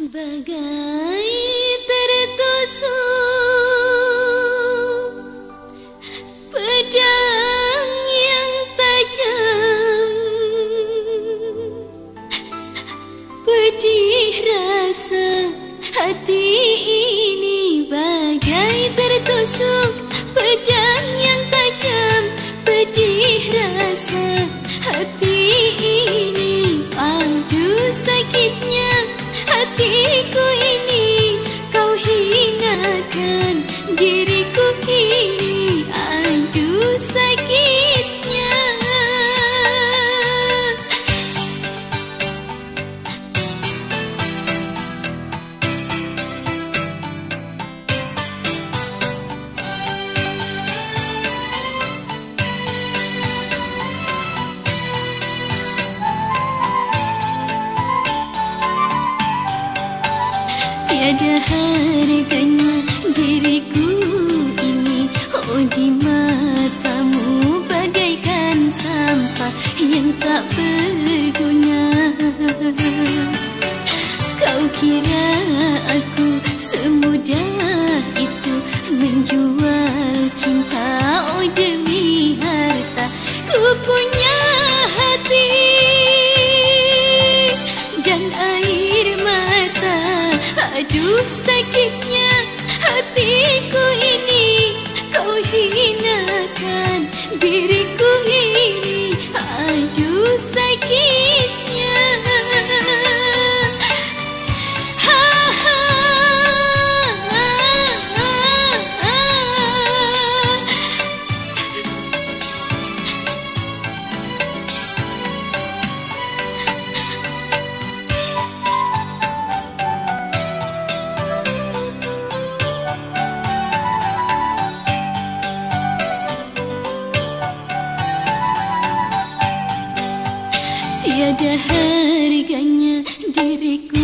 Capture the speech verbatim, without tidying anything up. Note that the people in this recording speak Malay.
Bagai tertusuk pedang yang tajam, pedih rasa hati ini. Bagai tertusuk pedang yang tajam, pedih rasa hati ini. Aduh sakitnya hatiku ini, kau hinakan diriku kini. Aduh sakitnya. Tiada harganya diriku ini, oh di matamu bagaikan sampah yang tak berguna. Kau kira aku semudah itu menjual cinta, oh demi harta. Ku punya hati dan air mata. Aduh sakitnya hatiku ini, kau hinakan diriku ini. Aduh sakitnya. Ha, ha, ha, ha, ha. Tiada harganya diriku